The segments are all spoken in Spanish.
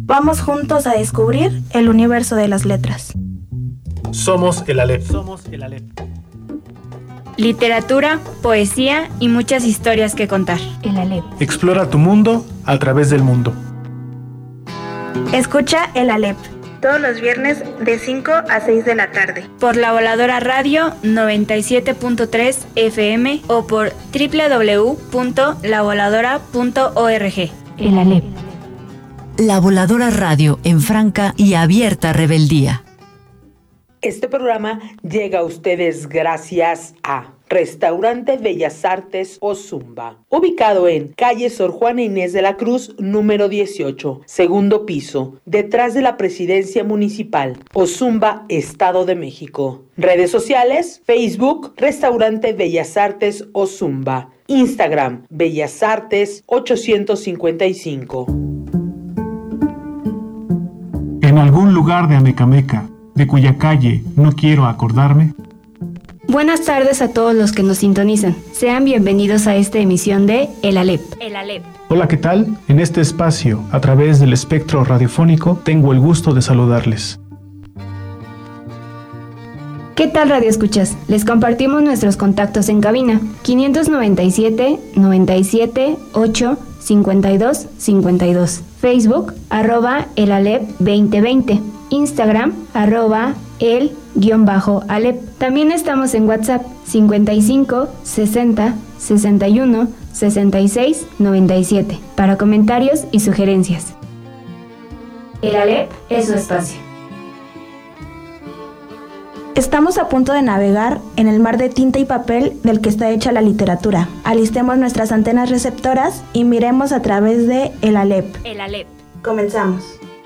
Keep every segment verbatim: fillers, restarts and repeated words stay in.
Vamos juntos a descubrir el universo de las letras. Somos el Aleph. Somos el Aleph. Literatura, poesía y muchas historias que contar. El Aleph. Explora tu mundo a través del mundo. Escucha el Aleph todos los viernes de cinco a seis de la tarde. Por La Voladora Radio noventa y siete punto tres F M o por doble u doble u doble u punto la voladora punto org. El Aleph. La Voladora Radio en franca y abierta rebeldía. Este programa llega a ustedes gracias a Restaurante Bellas Artes Ozumba, ubicado en calle Sor Juana Inés de la Cruz, número dieciocho, segundo piso, detrás de la Presidencia Municipal, Ozumba, Estado de México. Redes sociales, Facebook, Restaurante Bellas Artes Ozumba, Instagram, Bellas Artes ochocientos cincuenta y cinco. En algún lugar de Amecameca, de cuya calle no quiero acordarme. Buenas tardes a todos los que nos sintonizan. Sean bienvenidos a esta emisión de El Aleph. El Aleph. Hola, ¿qué tal? En este espacio, a través del espectro radiofónico, tengo el gusto de saludarles. ¿Qué tal, Radio Escuchas? Les compartimos nuestros contactos en cabina: quinientos noventa y siete, noventa y siete, ocho, cincuenta y dos, cincuenta y dos. Facebook, arroba el Aleph veinte veinte. Instagram, arroba el guión bajo Aleph. También estamos en WhatsApp, cincuenta y cinco, sesenta, sesenta y uno, sesenta y seis, noventa y siete, para comentarios y sugerencias. El Aleph es su espacio. Estamos a punto de navegar en el mar de tinta y papel del que está hecha la literatura. Alistemos nuestras antenas receptoras y miremos a través de El Aleph. El Aleph. Comenzamos.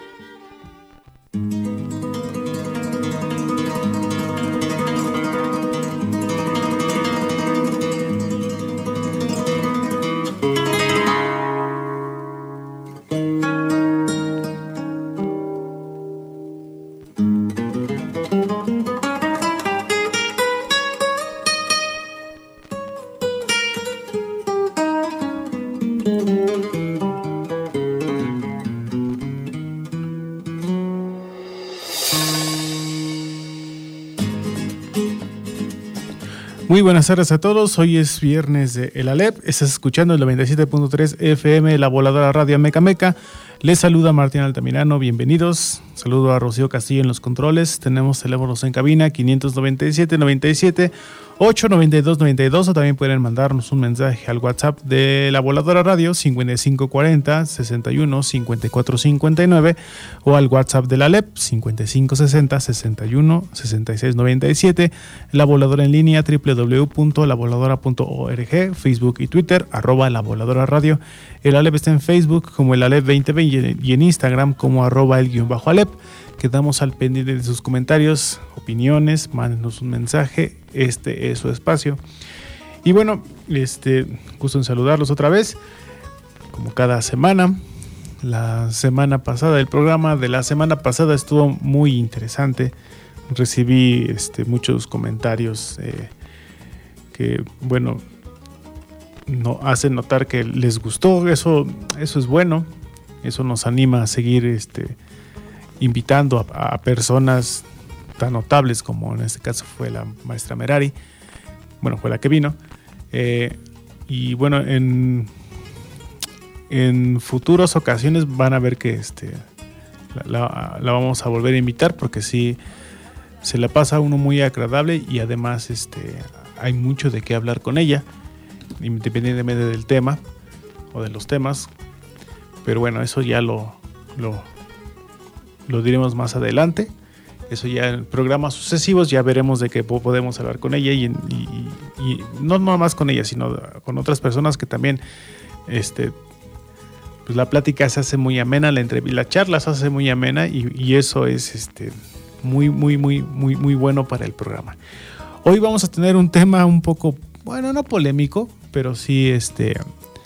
Muy buenas tardes a todos, hoy es viernes de El Aleph, estás escuchando el noventa y siete punto tres F M, La Voladora Radio Amecameca. Les saluda Martín Altamirano, bienvenidos. Saludo a Rocío Castillo en los controles. Tenemos teléfonos en cabina quinientos noventa y siete, noventa y siete, ocho, noventa y dos, noventa y dos, o también pueden mandarnos un mensaje al WhatsApp de La Voladora Radio cincuenta y cinco cuarenta, sesenta y uno, cincuenta y cuatro cincuenta y nueve o al WhatsApp de la Aleph cincuenta y cinco sesenta, sesenta y uno, sesenta y seis noventa y siete. La Voladora en línea doble u doble u doble u punto la voladora punto org, Facebook y Twitter arroba La Voladora Radio. El Aleph está en Facebook como el Aleph veinte veinte y en Instagram como arroba el guión bajo Aleph. Quedamos al pendiente de sus comentarios, opiniones, mándenos un mensaje, este es su espacio. Y bueno, este, gusto en saludarlos otra vez, como cada semana. La semana pasada, el programa de la semana pasada estuvo muy interesante. Recibí este, muchos comentarios eh, que, bueno, no, hacen notar que les gustó. Eso, eso es bueno, eso nos anima a seguir este, invitando a, a personas tan notables como en este caso fue la maestra Merari. Bueno, fue la que vino. Eh, y bueno, en, en futuras ocasiones van a ver que este, la, la, la vamos a volver a invitar porque sí se la pasa a uno muy agradable y además este, hay mucho de qué hablar con ella, independientemente del tema o de los temas. Pero bueno, eso ya lo, lo, lo diremos más adelante. Eso ya en programas sucesivos ya veremos de qué podemos hablar con ella y, y, y no nomás con ella, sino con otras personas que también este, pues la plática se hace muy amena, la, entrev- la charla se hace muy amena y, y eso es este, muy, muy, muy, muy, muy bueno para el programa. Hoy vamos a tener un tema un poco, bueno, no polémico, pero sí, este,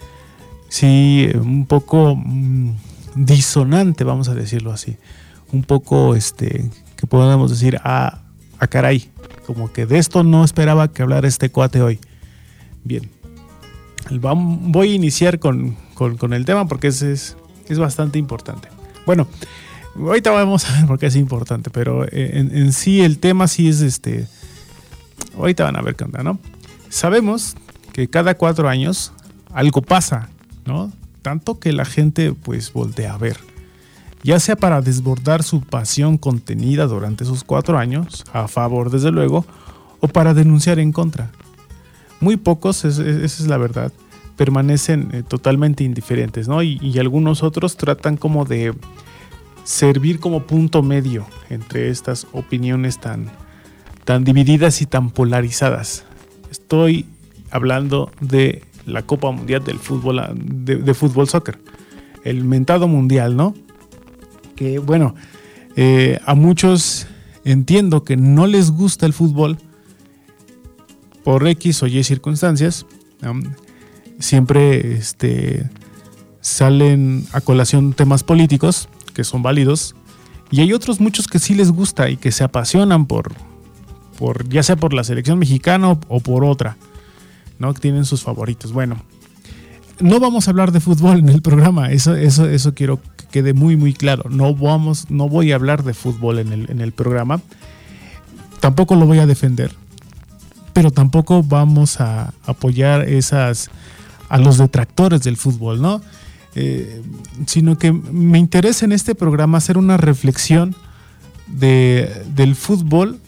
sí, un poco mmm, disonante, vamos a decirlo así. Un poco, este, que podamos decir, ah, ah, caray, como que de esto no esperaba que hablara este cuate hoy. Bien, voy a iniciar con, con, con el tema porque es, es, es bastante importante. Bueno, ahorita vamos a ver por qué es importante, pero en, en sí el tema sí es este. Ahorita van a ver qué onda, ¿no? Sabemos que cada cuatro años algo pasa, ¿no? Tanto que la gente pues voltea a ver. Ya sea para desbordar su pasión contenida durante esos cuatro años, a favor desde luego, o para denunciar en contra. Muy pocos, es, es, esa es la verdad, permanecen eh, totalmente indiferentes, ¿no? Y, y algunos otros tratan como de servir como punto medio entre estas opiniones tan, tan divididas y tan polarizadas. Estoy hablando de la Copa Mundial del fútbol, de, de fútbol soccer, el mentado mundial, ¿no? Que bueno, eh, a muchos entiendo que no les gusta el fútbol por X o Y circunstancias. Um, siempre este, salen a colación temas políticos que son válidos, y hay otros muchos que sí les gusta y que se apasionan por, por ya sea por la selección mexicana o, o por otra, ¿no? Que tienen sus favoritos. Bueno, no vamos a hablar de fútbol en el programa, eso, eso, eso quiero que quede muy muy claro. No vamos, no voy a hablar de fútbol en el, en el programa, tampoco lo voy a defender, pero tampoco vamos a apoyar esas a los detractores del fútbol, ¿no? Eh, sino que me interesa en este programa hacer una reflexión de, del fútbol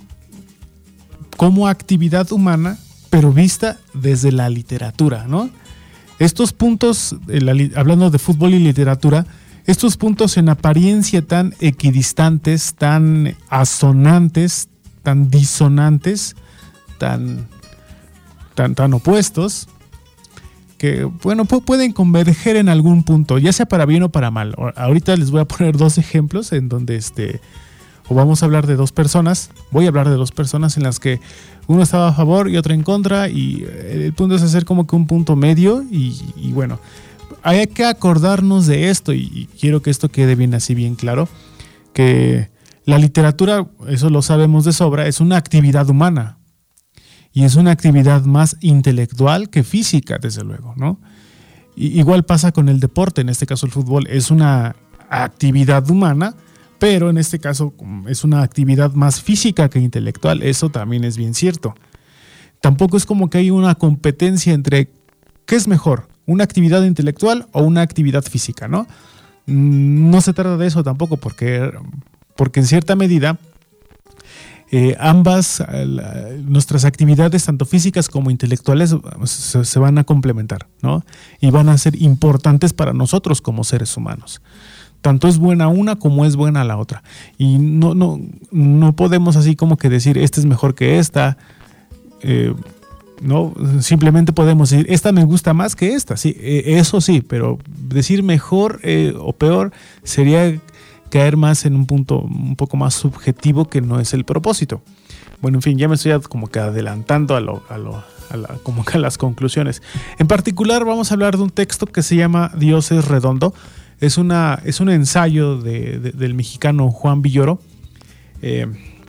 como actividad humana, pero vista desde la literatura, ¿no? Estos puntos, la, hablando de fútbol y literatura, estos puntos en apariencia tan equidistantes, tan asonantes, tan disonantes, tan, tan, tan opuestos, que bueno, pueden converger en algún punto, ya sea para bien o para mal. Ahorita les voy a poner dos ejemplos en donde este, o vamos a hablar de dos personas, voy a hablar de dos personas en las que uno estaba a favor y otro en contra, y el punto es hacer como que un punto medio, y, y bueno, hay que acordarnos de esto, y, y quiero que esto quede bien así, bien claro, que la literatura, eso lo sabemos de sobra, es una actividad humana, y es una actividad más intelectual que física, desde luego, ¿no? Y, igual pasa con el deporte, en este caso el fútbol, es una actividad humana, pero en este caso es una actividad más física que intelectual, eso también es bien cierto. Tampoco es como que hay una competencia entre ¿qué es mejor? ¿Una actividad intelectual o una actividad física, no? No se trata de eso tampoco, porque, porque en cierta medida eh, ambas, la, nuestras actividades, tanto físicas como intelectuales, se, se van a complementar, ¿no? Y van a ser importantes para nosotros como seres humanos. Tanto es buena una como es buena la otra. Y no, no, no podemos así como que decir, esta es mejor que esta. Eh, no, simplemente podemos decir, esta me gusta más que esta. Sí, eh, eso sí, pero decir mejor eh, o peor sería caer más en un punto un poco más subjetivo, que no es el propósito. Bueno, en fin, ya me estoy como que adelantando a lo, a lo, a la, como que a las conclusiones. En particular vamos a hablar de un texto que se llama Dios es redondo. Es, una, es un ensayo de, de, del mexicano Juan Villoro, eh,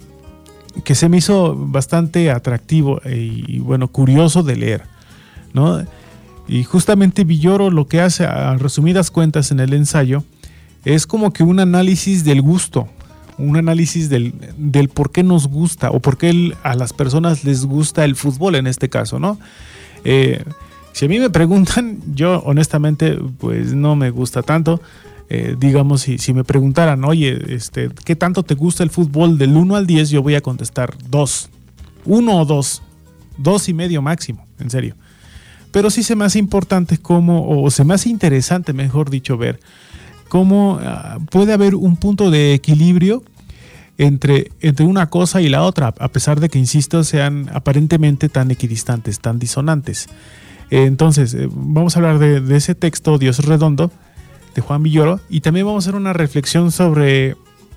que se me hizo bastante atractivo y, y bueno, curioso de leer, ¿no? Y justamente Villoro lo que hace, a resumidas cuentas en el ensayo, es como que un análisis del gusto, un análisis del, del por qué nos gusta o por qué el, a las personas les gusta el fútbol en este caso, ¿no? Eh, Si a mí me preguntan, yo honestamente pues no me gusta tanto. Eh, digamos, si, si me preguntaran, oye, este, ¿qué tanto te gusta el fútbol del uno al diez? Yo voy a contestar dos. Uno o dos. Dos y medio máximo, en serio. Pero sí se me hace importante cómo, o se me hace interesante, mejor dicho, ver cómo uh, puede haber un punto de equilibrio entre, entre una cosa y la otra, a pesar de que, insisto, sean aparentemente tan equidistantes, tan disonantes. Entonces, eh, vamos a hablar de, de ese texto, Dios es redondo, de Juan Villoro, y también vamos a hacer una reflexión sobre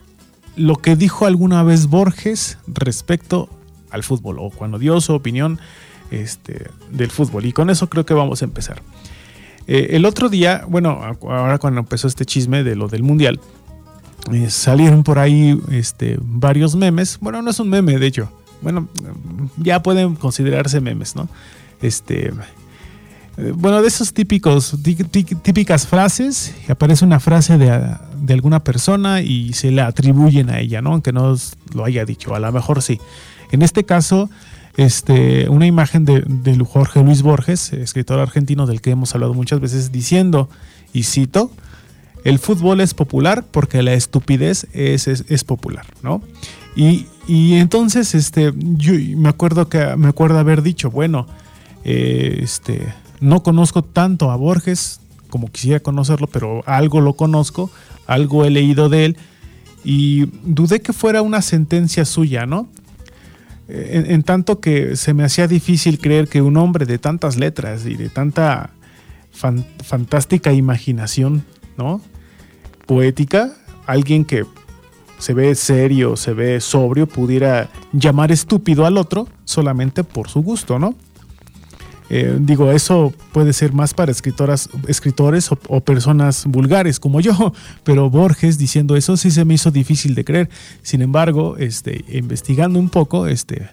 lo que dijo alguna vez Borges respecto al fútbol, o cuando dio su opinión este, del fútbol. Y con eso creo que vamos a empezar. Eh, el otro día, bueno, ahora cuando empezó este chisme de lo del Mundial, eh, salieron por ahí este, varios memes. Bueno, no es un meme, de hecho. Bueno, ya pueden considerarse memes, ¿no? Este... eh, bueno, de esos típicos, tí, tí, típicas frases, y aparece una frase de, de alguna persona y se le atribuyen a ella, ¿no? Aunque no lo haya dicho, a lo mejor sí. En este caso, este, una imagen de, de Jorge Luis Borges, escritor argentino del que hemos hablado muchas veces, diciendo, y cito: el fútbol es popular porque la estupidez es, es, es popular, ¿no? Y, y entonces este, yo me acuerdo que me acuerdo haber dicho, bueno, eh, este, no conozco tanto a Borges como quisiera conocerlo, pero algo lo conozco, algo he leído de él, y dudé que fuera una sentencia suya, ¿no? En, en tanto que se me hacía difícil creer que un hombre de tantas letras y de tanta fan, fantástica imaginación, ¿no? Poética, alguien que se ve serio, se ve sobrio, pudiera llamar estúpido al otro solamente por su gusto, ¿no? Eh, digo, eso puede ser más para escritoras, escritores o, o personas vulgares como yo, pero Borges diciendo eso sí se me hizo difícil de creer. Sin embargo, este, investigando un poco, este,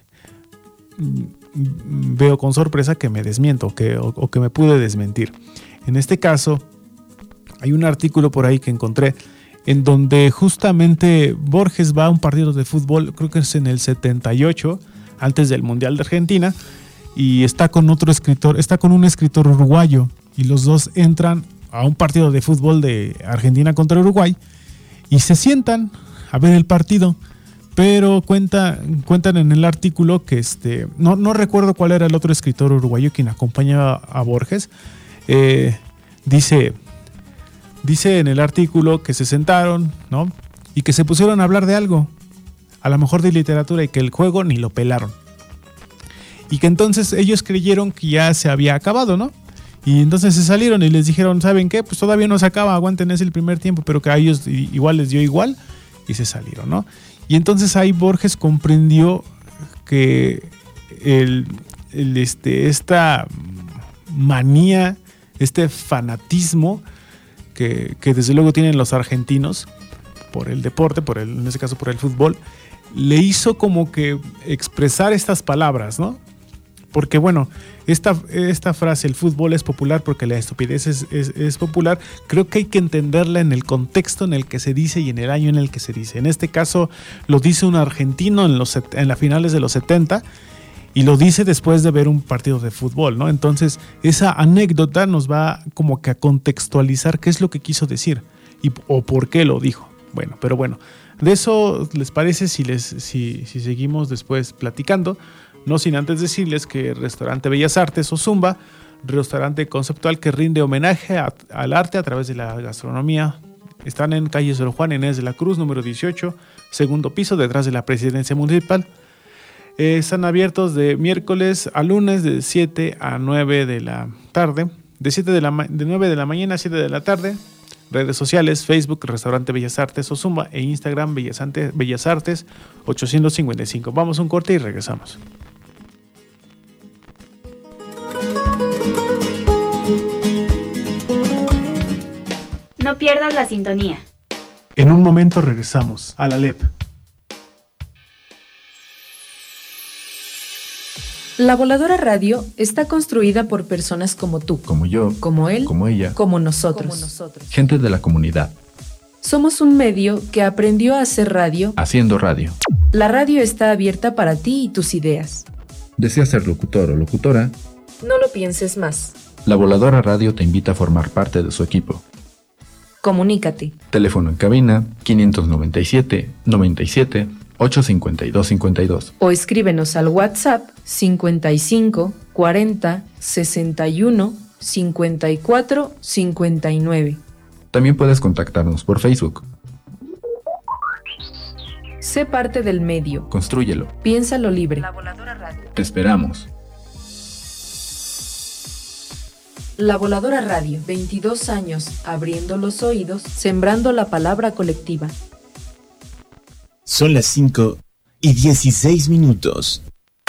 veo con sorpresa que me desmiento que, o, o que me pude desmentir. En este caso, hay un artículo por ahí que encontré en donde justamente Borges va a un partido de fútbol, creo que es en el setenta y ocho, antes del Mundial de Argentina, y está con otro escritor, está con un escritor uruguayo, y los dos entran a un partido de fútbol de Argentina contra Uruguay y se sientan a ver el partido, pero cuenta, cuentan en el artículo que este, no, no recuerdo cuál era el otro escritor uruguayo quien acompañaba a Borges, eh, dice... Dice en el artículo que se sentaron, ¿no? Y que se pusieron a hablar de algo, a lo mejor de literatura, y que el juego ni lo pelaron. Y que entonces ellos creyeron que ya se había acabado, ¿no? Y entonces se salieron y les dijeron, ¿saben qué? Pues todavía no se acaba, aguanten, es el primer tiempo, pero que a ellos igual les dio igual, y se salieron, ¿no? Y entonces ahí Borges comprendió que el, el, este, esta manía, este fanatismo Que, que desde luego tienen los argentinos por el deporte, por el, en este caso por el fútbol, le hizo como que expresar estas palabras, ¿no? Porque bueno, esta, esta frase, el fútbol es popular porque la estupidez es, es, es popular, creo que hay que entenderla en el contexto en el que se dice y en el año en el que se dice. En este caso lo dice un argentino en, los, en las finales de los setenta, y lo dice después de ver un partido de fútbol, ¿no? Entonces, esa anécdota nos va como que a contextualizar qué es lo que quiso decir y, o por qué lo dijo. Bueno, pero bueno, de eso les parece si, les, si, si seguimos después platicando, no sin antes decirles que Restaurante Bellas Artes o Zumba, restaurante conceptual que rinde homenaje a, al arte a través de la gastronomía, están en calle Sor Juana Inés de la Cruz, número dieciocho, segundo piso, detrás de la Presidencia Municipal. Eh, están abiertos de miércoles a lunes de siete a nueve de la tarde, de, siete de, la, de nueve de la mañana a siete de la tarde. Redes sociales, Facebook, Restaurante Bellas Artes o Zumba, e Instagram, Bellas Artes, Bellas Artes ochocientos cincuenta y cinco. Vamos a un corte y regresamos. No pierdas la sintonía. En un momento regresamos a la L E P. La Voladora Radio está construida por personas como tú, como yo, como él, como ella, como nosotros. como nosotros. Gente de la comunidad. Somos un medio que aprendió a hacer radio. Haciendo radio. La radio está abierta para ti y tus ideas. ¿Deseas ser locutor o locutora? No lo pienses más. La Voladora Radio te invita a formar parte de su equipo. Comunícate. Teléfono en cabina quinientos noventa y siete, noventa y siete, ochocientos cincuenta y dos cincuenta y dos. O escríbenos al WhatsApp cincuenta y cinco, cuarenta, sesenta y uno, cincuenta y cuatro, cincuenta y nueve. También puedes contactarnos por Facebook. Sé parte del medio. Constrúyelo. Piénsalo libre. La Voladora Radio. Te esperamos. La Voladora Radio, veintidós años abriendo los oídos, sembrando la palabra colectiva. Son las cinco y dieciséis minutos.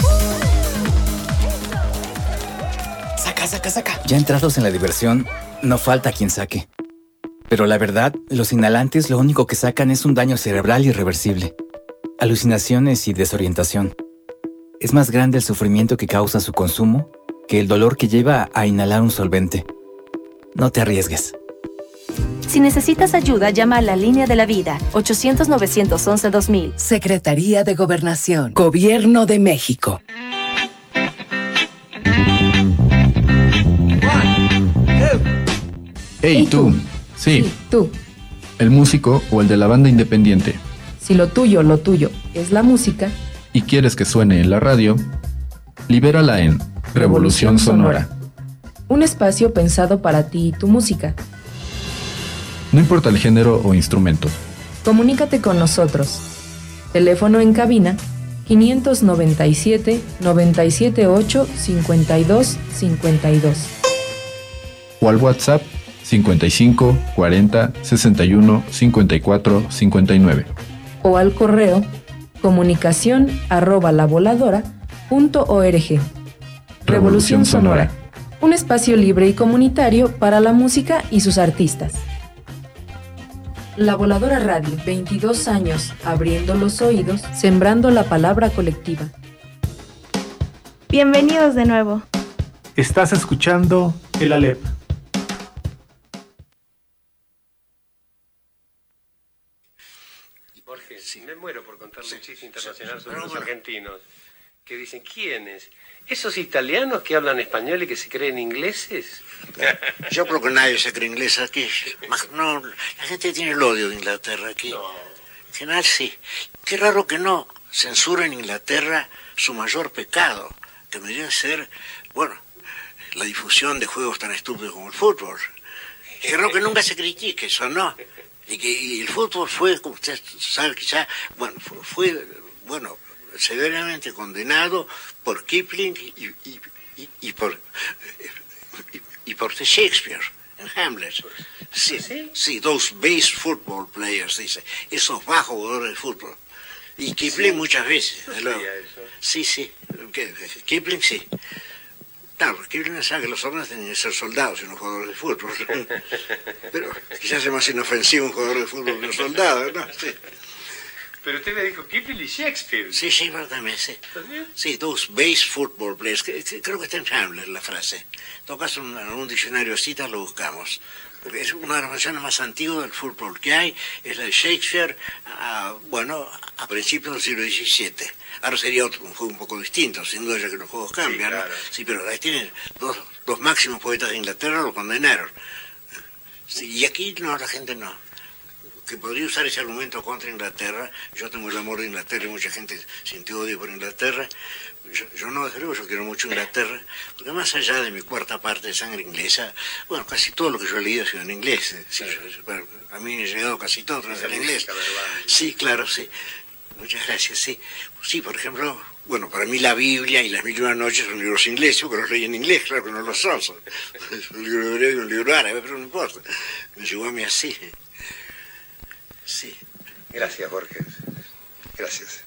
Saca, saca, saca. Ya entrados en la diversión, no falta quien saque. Pero la verdad, los inhalantes lo único que sacan es un daño cerebral irreversible. Alucinaciones y desorientación. Es más grande el sufrimiento que causa su consumo que el dolor que lleva a inhalar un solvente. No te arriesgues. Si necesitas ayuda, llama a la Línea de la Vida, ochocientos, novecientos once, dos mil. Secretaría de Gobernación, Gobierno de México. Hey, tú. Sí. Sí, tú. El músico o el de la banda independiente. Si lo tuyo, lo tuyo es la música y quieres que suene en la radio, libérala en Revolución Sonora. Un espacio pensado para ti y tu música. No importa el género o instrumento. Comunícate con nosotros. Teléfono en cabina quinientos noventa y siete, noventa y siete ocho, cincuenta y dos, cincuenta y dos. O al WhatsApp cincuenta y cinco, cuarenta, sesenta y uno, cincuenta y cuatro, cincuenta y nueve. O al correo comunicación arroba lavoladora punto org. Revolución Sonora. Un espacio libre y comunitario para la música y sus artistas. La Voladora Radio, veintidós años, abriendo los oídos, sembrando la palabra colectiva. Bienvenidos de nuevo. Estás escuchando el Alep. Jorge, sí. Me muero por contarle sí, un chiste internacional sí, sobre los bueno. argentinos que dicen, ¿quiénes? ¿Esos italianos que hablan español y que se creen ingleses? Yo creo que nadie se cree inglés aquí. No, la gente tiene el odio de Inglaterra aquí. No. En general sí. Qué raro que no censura en Inglaterra su mayor pecado, que debería ser, bueno, la difusión de juegos tan estúpidos como el fútbol. Qué raro que nunca se critique eso, ¿no? Y que y el fútbol fue, como usted sabe quizá, bueno, fue, fue bueno, severamente condenado por Kipling y, y, y, y por y, y por Shakespeare en Hamlet. Sí, sí, sí, those base football players, dice, esos bajos jugadores de fútbol. Y Kipling sí. muchas veces. Lo, sí, sí, Kipling sí. Claro, Kipling sabe que los hombres tienen que ser soldados y no jugadores de fútbol. Pero quizás es más inofensivo un jugador de fútbol que un soldado, ¿no? Sí. Pero usted me dijo Kipling y Shakespeare. Sí, sí, también, sí. ¿Estás bien? Sí, those base football players. Que, que, creo que está en Hamlet la frase. En todo caso, en algún diccionario de citas lo buscamos. Porque es una de las versiones más antiguas del fútbol que hay. Es la de Shakespeare, a, bueno, a principios del siglo diecisiete. Ahora sería otro, un juego un poco distinto, sin duda ya que los juegos cambian. Sí, claro. ¿No? Sí, pero ahí tienen dos, dos máximos poetas de Inglaterra, lo condenaron. Sí, y aquí no, la gente no. Que podría usar ese argumento contra Inglaterra. Yo tengo el amor de Inglaterra y mucha gente siente odio por Inglaterra. Yo, yo no, desde luego, yo quiero mucho Inglaterra, porque más allá de mi cuarta parte de sangre inglesa, bueno, casi todo lo que yo he leído ha sido en inglés. Sí, bueno, a mí me ha llegado casi todo a en inglés. Sí, claro, sí. Muchas gracias, sí. Sí, por ejemplo, bueno, para mí la Biblia y las Mil y una Noches son libros ingleses, porque los leí en inglés, claro que no lo son. Son un libro hebreo y un libro árabe, pero no importa. Me llegó a mí así. Sí. Gracias, Jorge. Gracias.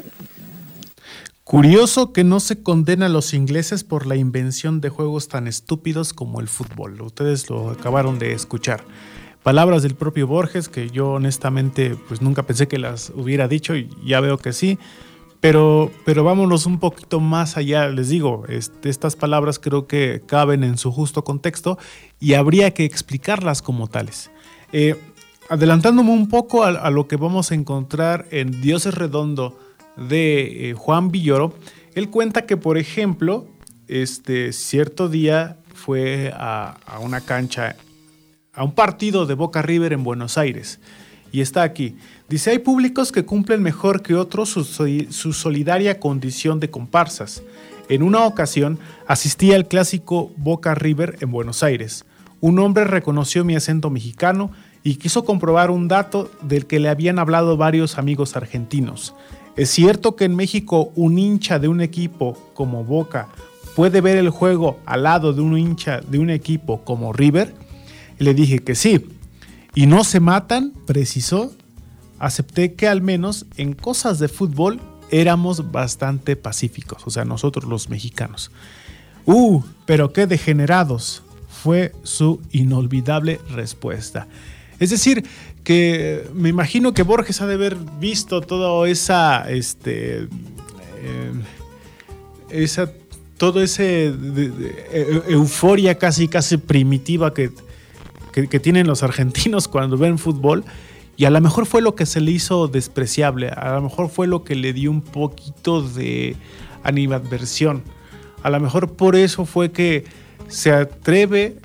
Curioso que no se condena a los ingleses por la invención de juegos tan estúpidos como el fútbol. Ustedes lo acabaron de escuchar. Palabras del propio Borges que yo honestamente pues nunca pensé que las hubiera dicho y ya veo que sí. Pero, pero vámonos un poquito más allá. Les digo, este, estas palabras creo que caben en su justo contexto y habría que explicarlas como tales. Eh, adelantándome un poco a, a lo que vamos a encontrar en Dios es Redondo de eh, Juan Villoro, él cuenta que, por ejemplo, este cierto día fue a, a una cancha, a un partido de Boca River en Buenos Aires, y está aquí. Dice, hay públicos que cumplen mejor que otros su, su solidaria condición de comparsas. En una ocasión asistí al clásico Boca River en Buenos Aires. Un hombre reconoció mi acento mexicano y quiso comprobar un dato del que le habían hablado varios amigos argentinos. ¿Es cierto que en México un hincha de un equipo como Boca puede ver el juego al lado de un hincha de un equipo como River? Y le dije que sí. ¿Y no se matan?, precisó. Acepté que al menos en cosas de fútbol éramos bastante pacíficos, o sea, nosotros los mexicanos. ¡Uh! Pero qué degenerados, fue su inolvidable respuesta. Es decir, que me imagino que Borges ha de haber visto toda esa, este, eh, esa todo ese de, de, euforia casi, casi primitiva que, que, que tienen los argentinos cuando ven fútbol, y a lo mejor fue lo que se le hizo despreciable, a lo mejor fue lo que le dio un poquito de animadversión, a lo mejor por eso fue que se atreve,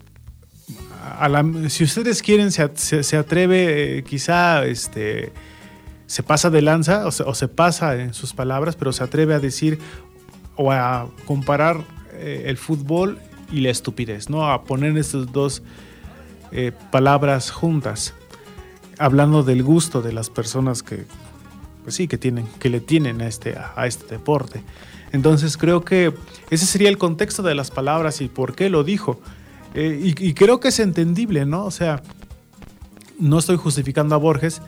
a la, si ustedes quieren, se, se, se atreve, eh, quizá este, se pasa de lanza o se, o se pasa en sus palabras, pero se atreve a decir o a comparar eh, el fútbol y la estupidez, ¿no? A poner estas dos eh, palabras juntas, hablando del gusto de las personas que, pues sí, que tienen, que le tienen a este, a este deporte. Entonces creo que ese sería el contexto de las palabras y por qué lo dijo. Eh, y, y creo que es entendible, ¿no? O sea, no estoy justificando a Borges.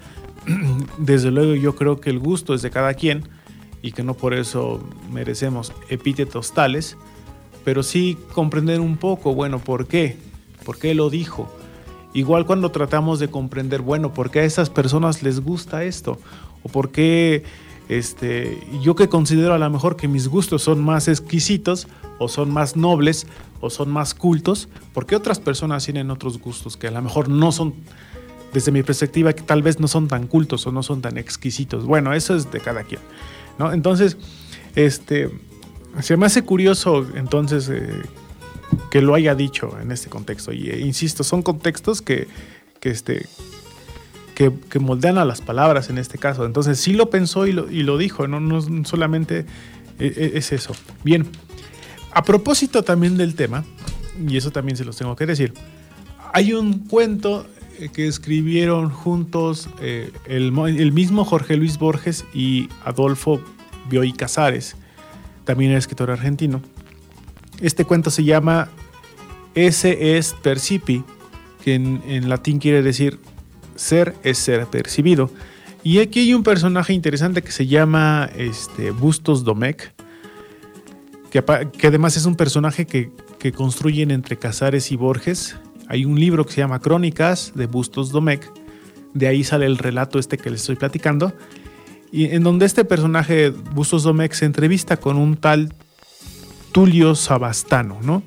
Desde luego yo creo que el gusto es de cada quien y que no por eso merecemos epítetos tales, pero sí comprender un poco, bueno, ¿por qué? ¿Por qué lo dijo? Igual cuando tratamos de comprender, bueno, ¿por qué a esas personas les gusta esto? ¿O por qué este, yo que considero a lo mejor que mis gustos son más exquisitos o son más nobles o son más cultos? ¿Por qué otras personas tienen otros gustos que a lo mejor no son, desde mi perspectiva, que tal vez no son tan cultos o no son tan exquisitos? Bueno, eso es de cada quien, ¿no? Entonces, este, se me hace curioso entonces eh, que lo haya dicho en este contexto. Y eh, insisto, son contextos que, que, este, que, que moldean a las palabras en este caso. Entonces sí lo pensó y lo, y lo dijo, no, no solamente eh, es eso. Bien, a propósito también del tema, y eso también se los tengo que decir, hay un cuento que escribieron juntos eh, el, el mismo Jorge Luis Borges y Adolfo Bioy Casares, también escritor argentino. Este cuento se llama Esse est percipi, que en, en latín quiere decir ser es ser percibido. Y aquí hay un personaje interesante que se llama este, Bustos Domecq, que, que además es un personaje que, que construyen entre Casares y Borges. Hay un libro que se llama Crónicas de Bustos Domecq, de ahí sale el relato este que les estoy platicando, y en donde este personaje, Bustos Domecq, se entrevista con un tal Tulio Savastano, ¿no?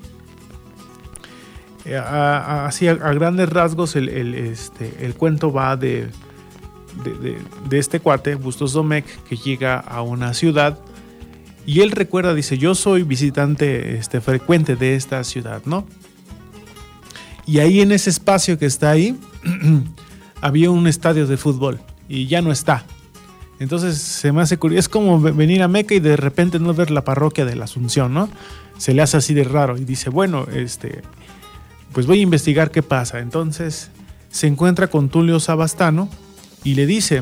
Así a, a grandes rasgos el, el, este, el cuento va de, de, de, de este cuate, Bustos Domecq, que llega a una ciudad y él recuerda, dice, yo soy visitante este, frecuente de esta ciudad, ¿no? Y ahí en ese espacio que está ahí había un estadio de fútbol y ya no está. Entonces se me hace curioso, es como venir a Meca y de repente no ver la parroquia de la Asunción, ¿no? Se le hace así de raro y dice, bueno, este, pues voy a investigar qué pasa. Entonces se encuentra con Tulio Savastano y le dice,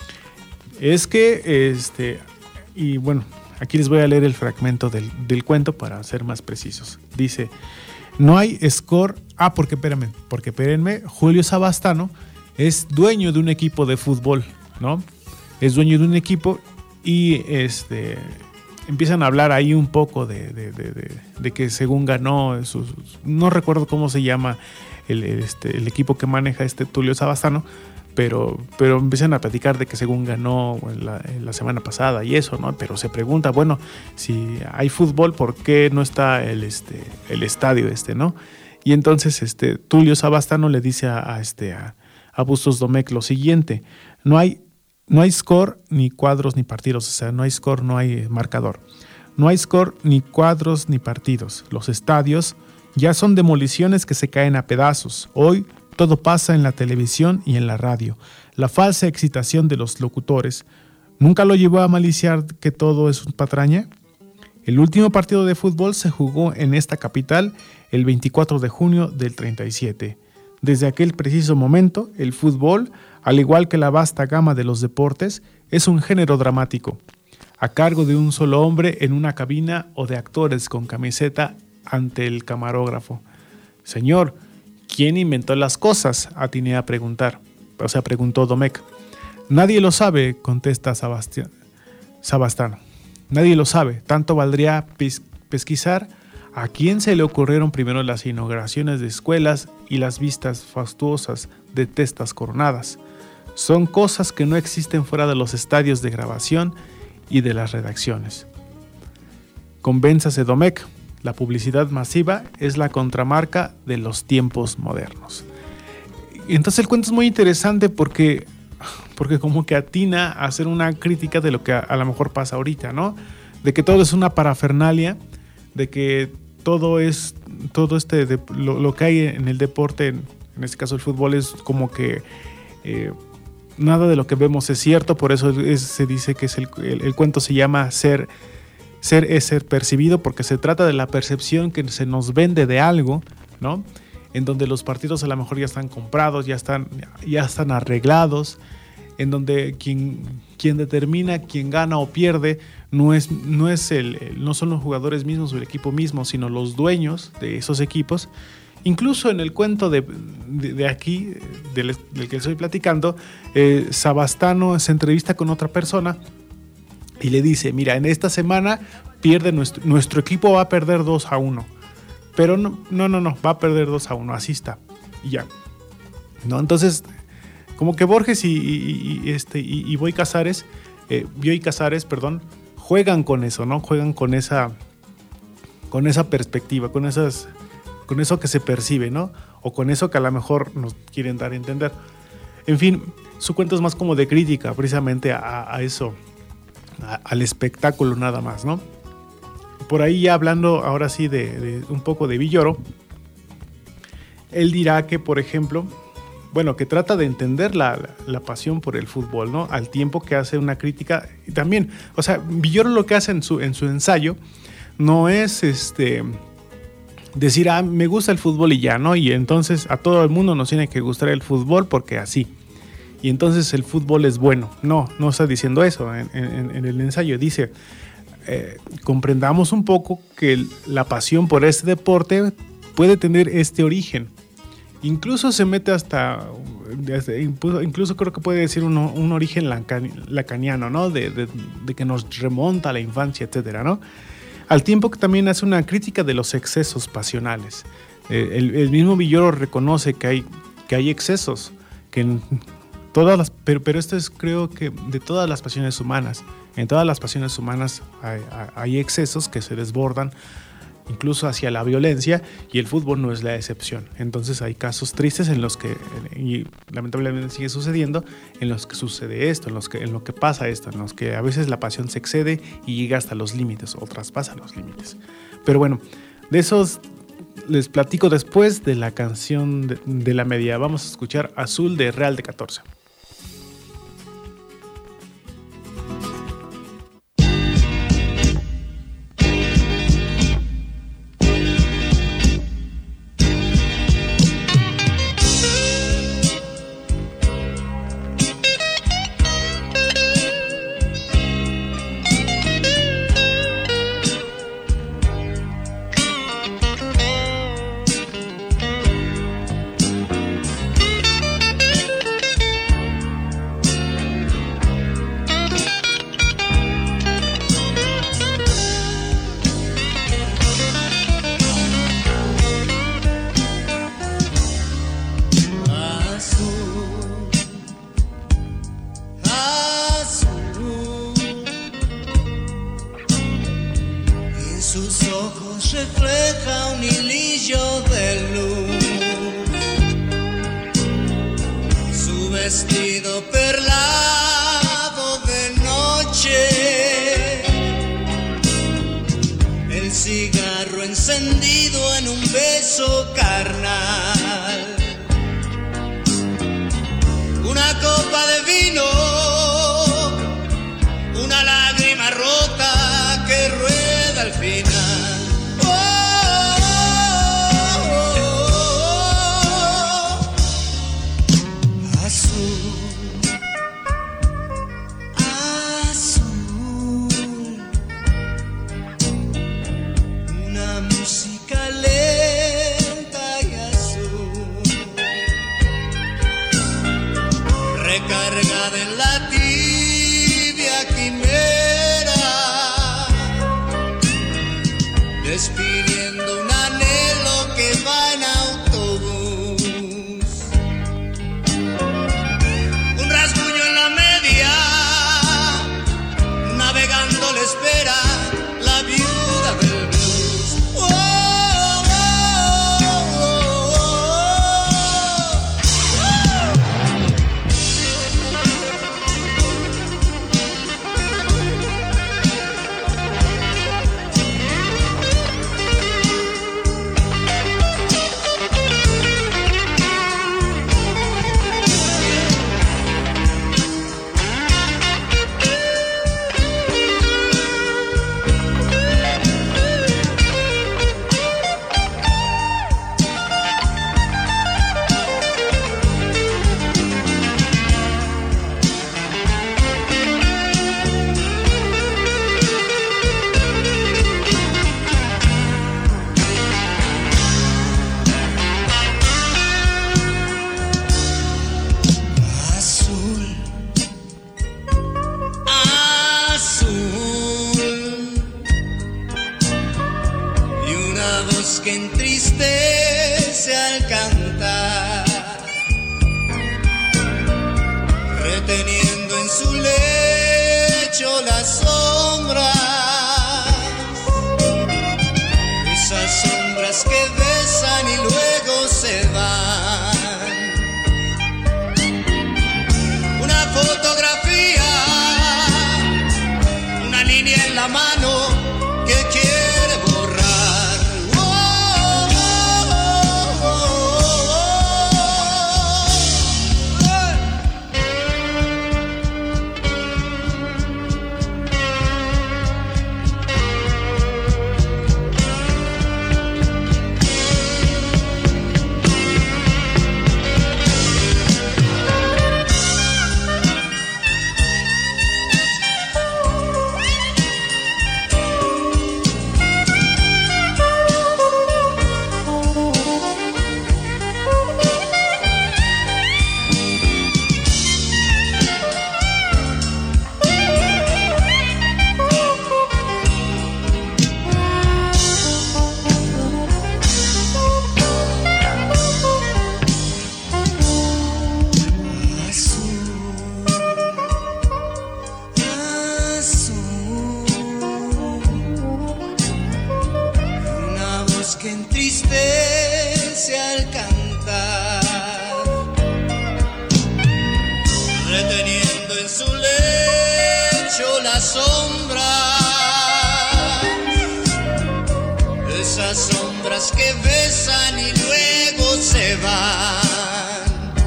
es que, este, y bueno, aquí les voy a leer el fragmento del, del cuento para ser más precisos. Dice, no hay score, ah, porque espérenme, porque espérenme, Julio Savastano es dueño de un equipo de fútbol, ¿no? Es dueño de un equipo y este, empiezan a hablar ahí un poco de, de, de, de, de que según ganó, sus, no recuerdo cómo se llama el, este, el equipo que maneja este Tulio Savastano, pero, pero empiezan a platicar de que según ganó la, la semana pasada y eso, ¿no? Pero se pregunta, bueno, si hay fútbol, ¿por qué no está el, este, el estadio este, ¿no? Y entonces este, Tulio Savastano le dice a, a, este, a, a Bustos Domecq lo siguiente, no hay No hay score, ni cuadros, ni partidos. O sea, no hay score, no hay marcador. No hay score, ni cuadros, ni partidos. Los estadios ya son demoliciones que se caen a pedazos. Hoy todo pasa en la televisión y en la radio. La falsa excitación de los locutores ¿nunca lo llevó a maliciar que todo es patraña? El último partido de fútbol se jugó en esta capital el veinticuatro de junio del treinta y siete. Desde aquel preciso momento, el fútbol, al igual que la vasta gama de los deportes, es un género dramático, a cargo de un solo hombre en una cabina o de actores con camiseta ante el camarógrafo. Señor, ¿quién inventó las cosas?, atiné a preguntar. O sea, preguntó Domecq. Nadie lo sabe, contesta Sebastián, Savastano. Nadie lo sabe. Tanto valdría pes- pesquisar a quién se le ocurrieron primero las inauguraciones de escuelas y las vistas fastuosas de testas coronadas. Son cosas que no existen fuera de los estadios de grabación y de las redacciones. Convénzase, Domecq, la publicidad masiva es la contramarca de los tiempos modernos. Y entonces el cuento es muy interesante porque, porque como que atina a hacer una crítica de lo que a, a lo mejor pasa ahorita, ¿no? De que todo es una parafernalia, de que todo es, todo este, de, lo, lo que hay en el deporte, en, en este caso el fútbol, es como que eh, nada de lo que vemos es cierto, por eso es, se dice que es el, el, el cuento se llama Ser, ser es ser percibido, porque se trata de la percepción que se nos vende de algo, ¿no? En donde los partidos a lo mejor ya están comprados, ya están, ya están arreglados, en donde quien, quien determina quién gana o pierde no es, no es el, el, no son los jugadores mismos o el equipo mismo, sino los dueños de esos equipos. Incluso en el cuento de, de, de aquí, del, del que estoy platicando, eh, Sabastano se entrevista con otra persona y le dice, mira, en esta semana pierde nuestro, nuestro equipo va a perder dos a uno. Pero no, no, no, no, va a perder dos a uno, así está. Y ya. ¿No? Entonces, como que Borges y, y, y, este, y, y Bioy Casares, eh, Bioy Casares, perdón, juegan con eso, ¿no? Juegan con esa, con esa perspectiva, con esas, con eso que se percibe, ¿no? O con eso que a lo mejor nos quieren dar a entender. En fin, su cuento es más como de crítica, precisamente a, a eso, a, al espectáculo nada más, ¿no? Por ahí ya hablando ahora sí de, de un poco de Villoro, él dirá que, por ejemplo, bueno, que trata de entender la, la, la pasión por el fútbol, ¿no? Al tiempo que hace una crítica. Y también, o sea, Villoro lo que hace en su, en su ensayo no es este decir, ah, me gusta el fútbol y ya, ¿no? Y entonces a todo el mundo nos tiene que gustar el fútbol porque así. Y entonces el fútbol es bueno. No, no está diciendo eso en, en, en el ensayo. Dice, eh, comprendamos un poco que el, la pasión por este deporte puede tener este origen. Incluso se mete hasta, incluso creo que puede decir un, un origen lacaniano, ¿no? De, de, de que nos remonta a la infancia, etcétera, ¿no? Al tiempo que también hace una crítica de los excesos pasionales. Eh, el, el mismo Villoro reconoce que hay, que hay excesos, que en todas las, pero, pero esto es, creo que de todas las pasiones humanas. En todas las pasiones humanas hay, hay excesos que se desbordan, incluso hacia la violencia, y el fútbol no es la excepción. Entonces hay casos tristes en los que, y lamentablemente sigue sucediendo, en los que sucede esto, en los que, en lo que pasa esto, en los que a veces la pasión se excede y llega hasta los límites, o traspasa los límites. Pero bueno, de esos les platico después de la canción de, de la media. Vamos a escuchar Azul de Real de catorce. Espera la viuda del blues. Oh, voz que entristece al cantar, reteniendo en su lecho las sombras, esas sombras que besan y luego se van. Una fotografía, una línea en la mano que quiere borrar. Oh, oh, oh, oh, que besan y luego se van.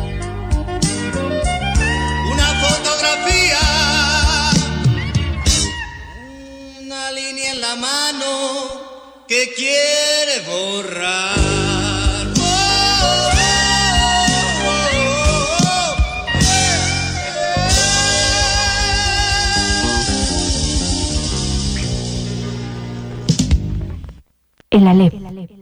Una fotografía, una línea en la mano que quiere borrar. El Alep.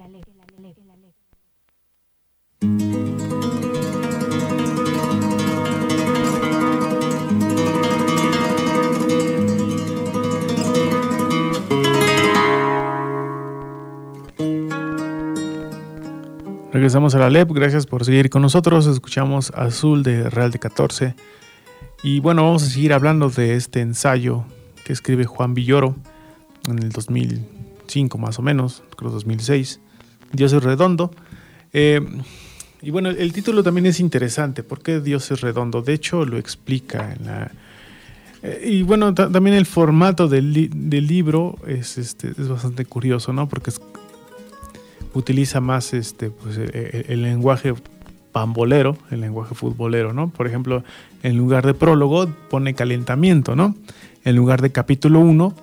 Regresamos a la Alep, gracias por seguir con nosotros. Escuchamos Azul de Real de catorce. Y bueno, vamos a seguir hablando de este ensayo que escribe Juan Villoro en el dos mil cinco más o menos, creo dos mil seis, Dios es redondo. Eh, y bueno, el título también es interesante, ¿por qué Dios es redondo? De hecho lo explica en la... Eh, y bueno, t- también el formato del, li- del libro es, este, es bastante curioso, ¿no? Porque es, utiliza más este, pues, el, el lenguaje pambolero, el lenguaje futbolero, ¿no? Por ejemplo, en lugar de prólogo pone calentamiento, ¿no? En lugar de capítulo uno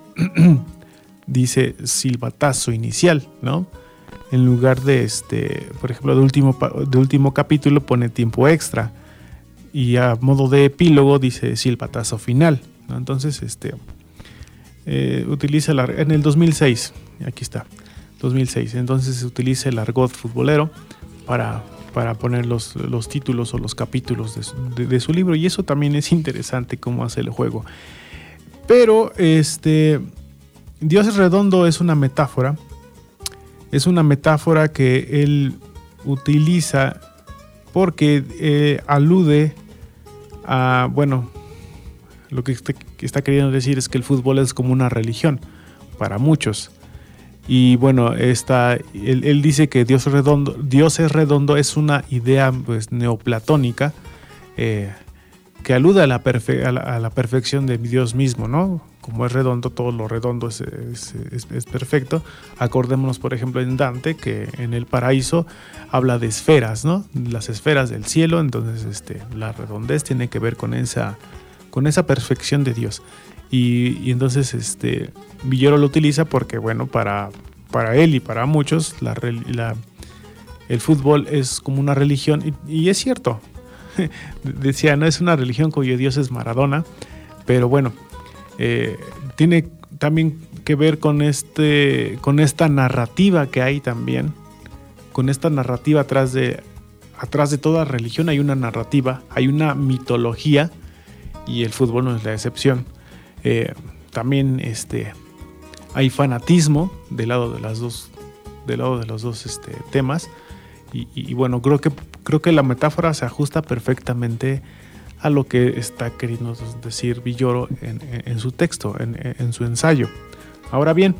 dice silbatazo inicial, ¿no? En lugar de este, por ejemplo, de último, de último capítulo pone tiempo extra. Y a modo de epílogo dice silbatazo final, ¿no? Entonces, este eh, utiliza la, en el dos mil seis, aquí está, dos mil seis. Entonces se utiliza el argot futbolero para, para poner los, los títulos o los capítulos de su, de, de su libro. Y eso también es interesante cómo hace el juego. Pero este Dios es redondo es una metáfora, es una metáfora que él utiliza porque eh, alude a, bueno, lo que está, que está queriendo decir es que el fútbol es como una religión para muchos. Y bueno, esta, él, él dice que Dios es redondo, Dios es redondo es una idea pues neoplatónica eh, que alude a la, perfe- a, la, a la perfección de Dios mismo, ¿no? Como es redondo, todo lo redondo es, es, es, es perfecto. Acordémonos, por ejemplo, en Dante, que en el paraíso habla de esferas, ¿no? Las esferas del cielo, entonces este, la redondez tiene que ver con esa, con esa perfección de Dios. Y, y entonces este, Villoro lo utiliza porque, bueno, para, para él y para muchos, la, la, el fútbol es como una religión, y, y es cierto. Decía, no es una religión cuyo Dios es Maradona, pero bueno, eh, tiene también que ver con, este, con esta narrativa que hay también, con esta narrativa atrás de, atrás de toda religión hay una narrativa, hay una mitología, y el fútbol no es la excepción. Eh, también este, hay fanatismo del lado de las dos del lado de los dos este, temas. Y, y, y bueno, creo que, creo que la metáfora se ajusta perfectamente a lo que está queriendo decir Villoro en, en, en su texto, en, en su ensayo. Ahora bien,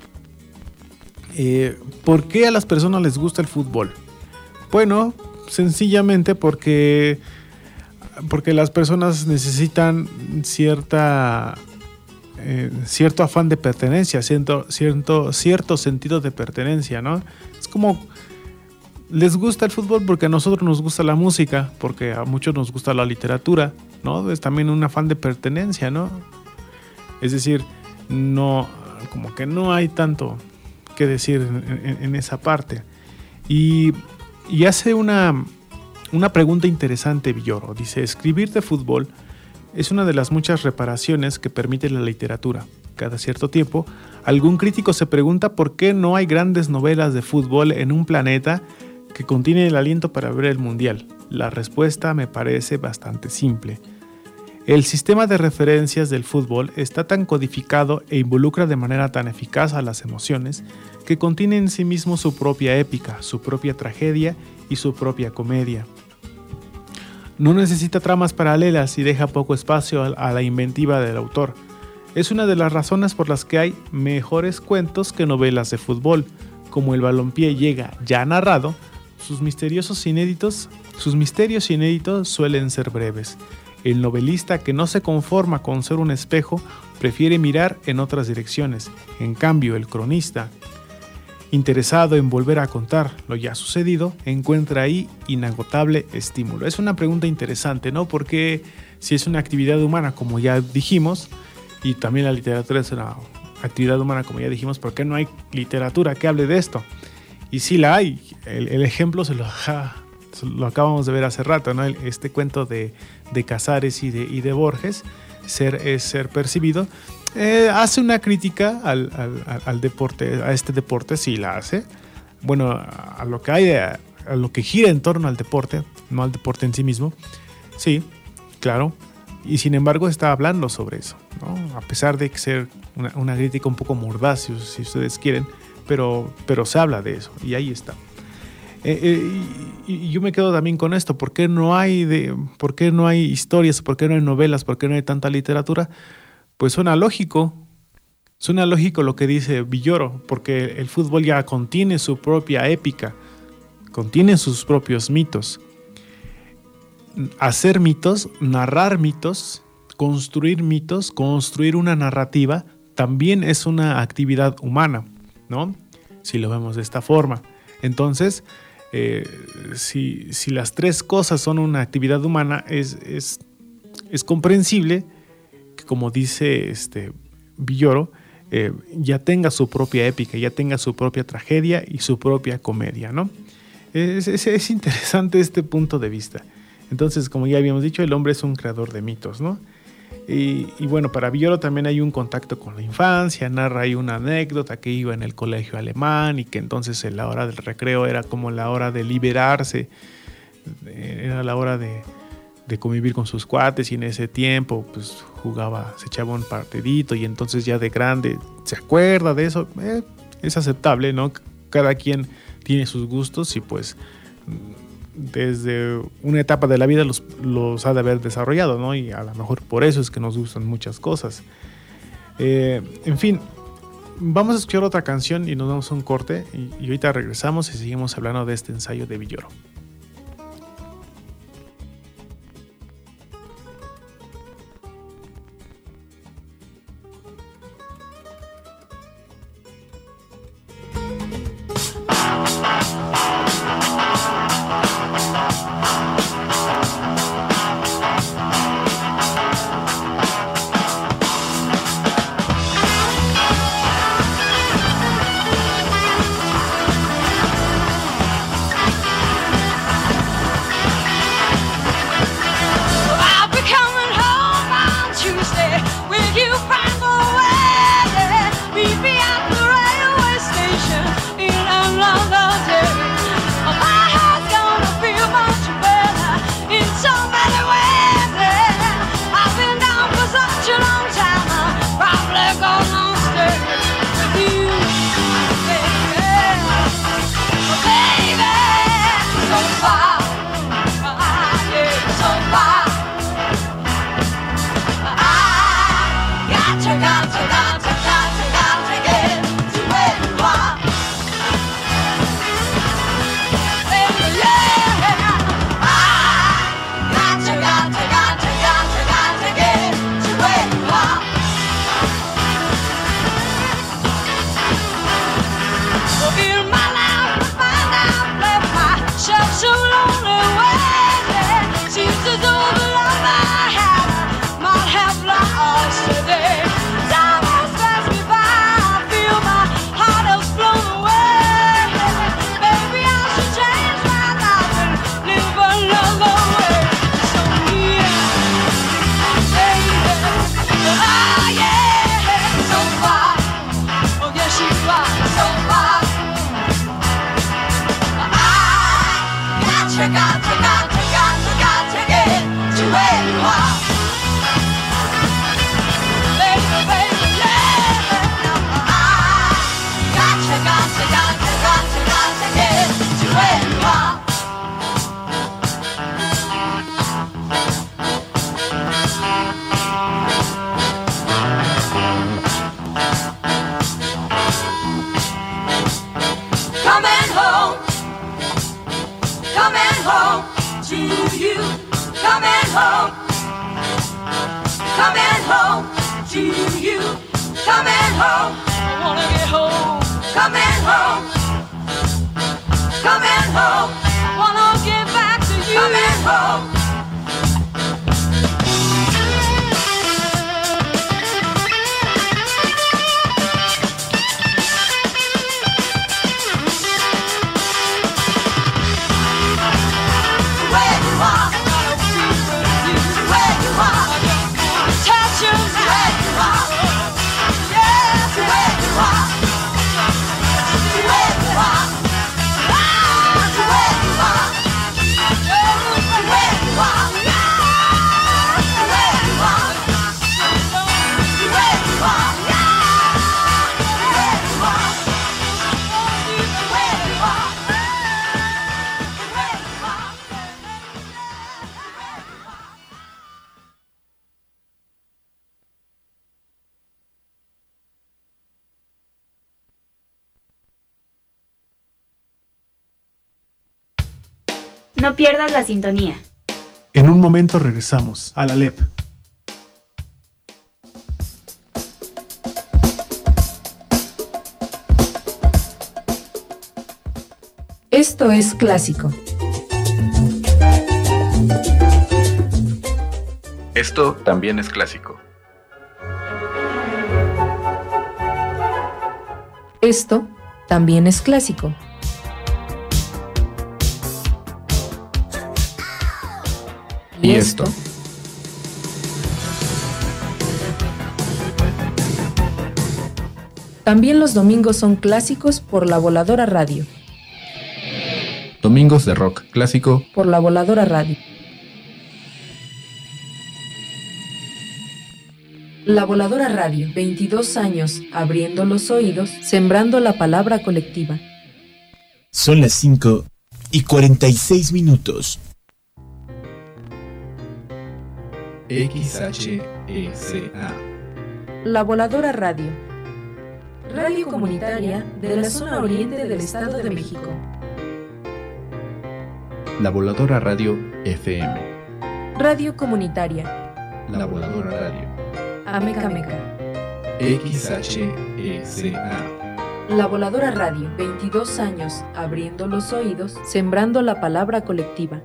eh, ¿por qué a las personas les gusta el fútbol? Bueno, sencillamente porque, porque las personas necesitan cierta, eh, cierto afán de pertenencia, cierto, cierto, cierto sentido de pertenencia, ¿no? Es como, les gusta el fútbol porque a nosotros nos gusta la música, porque a muchos nos gusta la literatura, ¿no? Es también un afán de pertenencia, ¿no? Es decir, no, como que no hay tanto que decir en, en, en esa parte. Y, y hace una, una pregunta interesante Villoro. Dice, escribir de fútbol es una de las muchas reparaciones que permite la literatura. Cada cierto tiempo, algún crítico se pregunta por qué no hay grandes novelas de fútbol en un planeta que contiene el aliento para ver el mundial. La respuesta me parece bastante simple. El sistema de referencias del fútbol está tan codificado e involucra de manera tan eficaz a las emociones que contiene en sí mismo su propia épica, su propia tragedia y su propia comedia. No necesita tramas paralelas y deja poco espacio a la inventiva del autor. Es una de las razones por las que hay mejores cuentos que novelas de fútbol. Como el balompié llega ya narrado, sus misteriosos inéditos, sus misterios inéditos suelen ser breves. El novelista que no se conforma con ser un espejo prefiere mirar en otras direcciones. En cambio, el cronista, interesado en volver a contar lo ya sucedido, encuentra ahí inagotable estímulo. Es una pregunta interesante, ¿no? Porque si es una actividad humana, como ya dijimos, y también la literatura es una actividad humana, como ya dijimos, ¿por qué no hay literatura que hable de esto? Y sí la hay. El, el ejemplo se lo, ja, lo acabamos de ver hace rato, ¿no? El, este cuento de, de Casares y de, y de Borges, Ser es ser percibido, eh, hace una crítica al, al, al deporte, a este deporte, sí la hace. Bueno, a lo que hay, a, a lo que gira en torno al deporte, no al deporte en sí mismo, sí, claro. Y sin embargo está hablando sobre eso, ¿no? A pesar de ser una, una crítica un poco mordaz, si ustedes quieren, pero, pero se habla de eso, y ahí está. Eh, eh, y, y yo me quedo también con esto. ¿Por qué no hay de, por qué no hay historias? ¿Por qué no hay novelas? ¿Por qué no hay tanta literatura? Pues suena lógico. Suena lógico lo que dice Villoro, porque el fútbol ya contiene su propia épica, contiene sus propios mitos. Hacer mitos, narrar mitos, construir mitos, construir una narrativa, también es una actividad humana, ¿no? Si lo vemos de esta forma. Entonces, eh, si, si las tres cosas son una actividad humana, es, es, es comprensible que, como dice este Villoro, eh, ya tenga su propia épica, ya tenga su propia tragedia y su propia comedia, ¿no? Es, es, es interesante este punto de vista. Entonces, como ya habíamos dicho, el hombre es un creador de mitos, ¿no? Y, y bueno, para Villoro también hay un contacto con la infancia, narra ahí una anécdota que iba en el colegio alemán y que entonces en la hora del recreo era como la hora de liberarse, era la hora de, de convivir con sus cuates, y en ese tiempo pues jugaba, se echaba un partidito, y entonces ya de grande se acuerda de eso. Eh, es aceptable, ¿no? Cada quien tiene sus gustos y pues desde una etapa de la vida los, los ha de haber desarrollado, ¿no? Y a lo mejor por eso es que nos gustan muchas cosas. Eh, en fin, vamos a escuchar otra canción y nos damos un corte, y, y ahorita regresamos y seguimos hablando de este ensayo de Villoro. Thank No pierdas la sintonía. En un momento regresamos a la L E P. Esto es clásico. Esto también es clásico. Esto también es clásico. ¿Y esto? También los domingos son clásicos por La Voladora Radio. Domingos de rock clásico por La Voladora Radio. La Voladora Radio, veintidós años abriendo los oídos, sembrando la palabra colectiva. Son las cinco y cuarenta y seis minutos. X H E C A. La Voladora Radio. Radio comunitaria de la zona oriente del Estado de México. La Voladora Radio F M. Radio comunitaria. La Voladora Radio. Ameca Meca. X H E C A. La Voladora Radio, veintidós años abriendo los oídos, sembrando la palabra colectiva.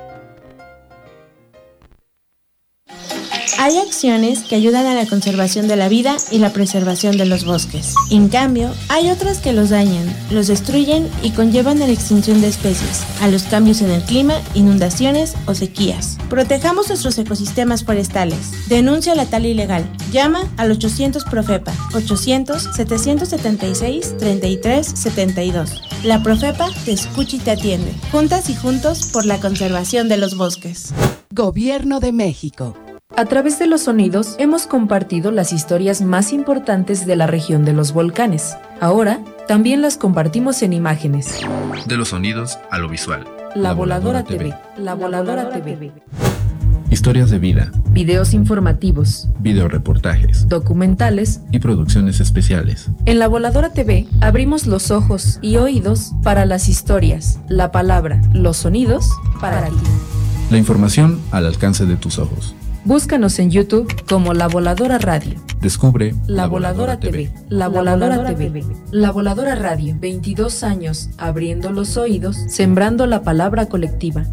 Hay acciones que ayudan a la conservación de la vida y la preservación de los bosques. En cambio, hay otras que los dañan, los destruyen y conllevan a la extinción de especies, a los cambios en el clima, inundaciones o sequías. Protejamos nuestros ecosistemas forestales. Denuncia la tala ilegal. Llama al ochocientos Profepa, ochocientos, setecientos setenta y seis, treinta y tres, setenta y dos. La Profepa te escucha y te atiende. Juntas y juntos por la conservación de los bosques. Gobierno de México. A través de los sonidos hemos compartido las historias más importantes de la región de los volcanes. Ahora también las compartimos en imágenes. De los sonidos a lo visual. La Voladora T V. La Voladora T V. historias de vida, videos informativos, videoreportajes, documentales y producciones especiales. En La Voladora T V abrimos los ojos y oídos para las historias, la palabra, los sonidos para ti. La información al alcance de tus ojos. Búscanos en YouTube como La Voladora Radio. Descubre La Voladora T V. La Voladora T V. La Voladora Radio. veintidós años abriendo los oídos, sembrando la palabra colectiva.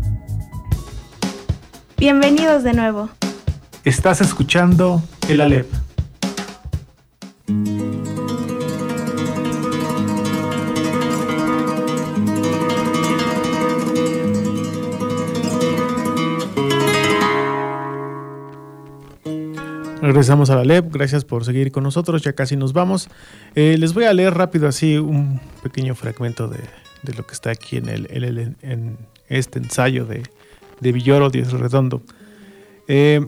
Bienvenidos de nuevo. Estás escuchando El Alep. Regresamos a la L E P, gracias por seguir con nosotros, ya casi nos vamos. Eh, les voy a leer rápido así un pequeño fragmento de, de lo que está aquí en, el, en, el, en este ensayo de, de Villoro Díez Redondo. Eh,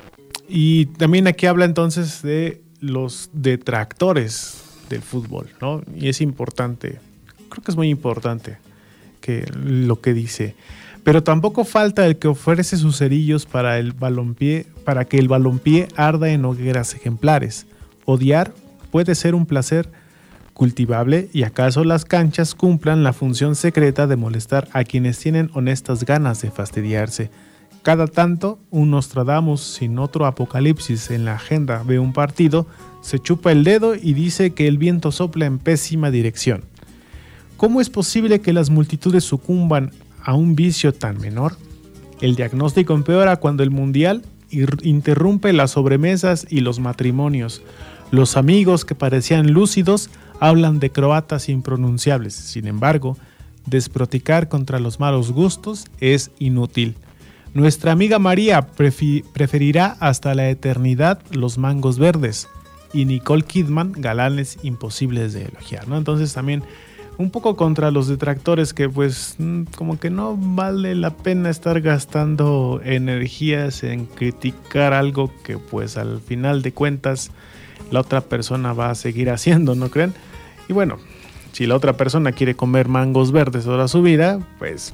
y también aquí habla entonces de los detractores del fútbol, ¿no? Y es importante, creo que es muy importante que lo que dice. Pero tampoco falta el que ofrece sus cerillos para el balompié, para que el balompié arda en hogueras ejemplares. Odiar puede ser un placer cultivable y acaso las canchas cumplan la función secreta de molestar a quienes tienen honestas ganas de fastidiarse. Cada tanto, un Nostradamus sin otro apocalipsis en la agenda ve un partido, se chupa el dedo y dice que el viento sopla en pésima dirección. ¿Cómo es posible que las multitudes sucumban a un vicio tan menor? El diagnóstico empeora cuando el mundial interrumpe las sobremesas y los matrimonios. Los amigos que parecían lúcidos hablan de croatas impronunciables. Sin embargo, desproticar contra los malos gustos es inútil. Nuestra amiga María prefi- preferirá hasta la eternidad los mangos verdes y Nicole Kidman galanes imposibles de elogiar, ¿no? Entonces también un poco contra los detractores que pues como que no vale la pena estar gastando energías en criticar algo que pues al final de cuentas la otra persona va a seguir haciendo, ¿no creen? Y bueno, si la otra persona quiere comer mangos verdes toda su vida, pues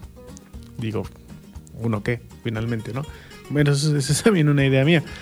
digo, ¿uno qué? Finalmente, ¿no? Bueno, esa es también una idea mía.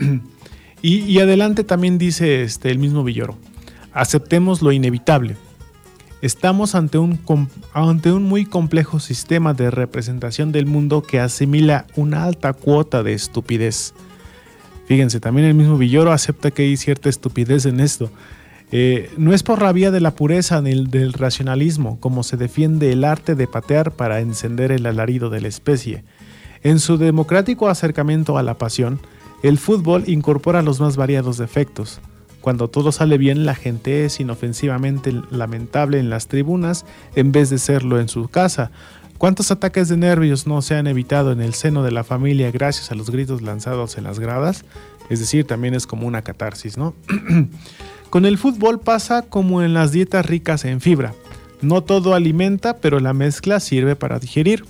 y, y adelante también dice este, el mismo Villoro, aceptemos lo inevitable. Estamos ante un, ante un muy complejo sistema de representación del mundo que asimila una alta cuota de estupidez. Fíjense, también el mismo Villoro acepta que hay cierta estupidez en esto. Eh, no es por la vía de la pureza ni del racionalismo como se defiende el arte de patear para encender el alarido de la especie. En su democrático acercamiento a la pasión, el fútbol incorpora los más variados defectos. Cuando todo sale bien, la gente es inofensivamente lamentable en las tribunas en vez de serlo en su casa. ¿Cuántos ataques de nervios no se han evitado en el seno de la familia gracias a los gritos lanzados en las gradas? Es decir, también es como una catarsis, ¿no? Con el fútbol pasa como en las dietas ricas en fibra. No todo alimenta, pero la mezcla sirve para digerir.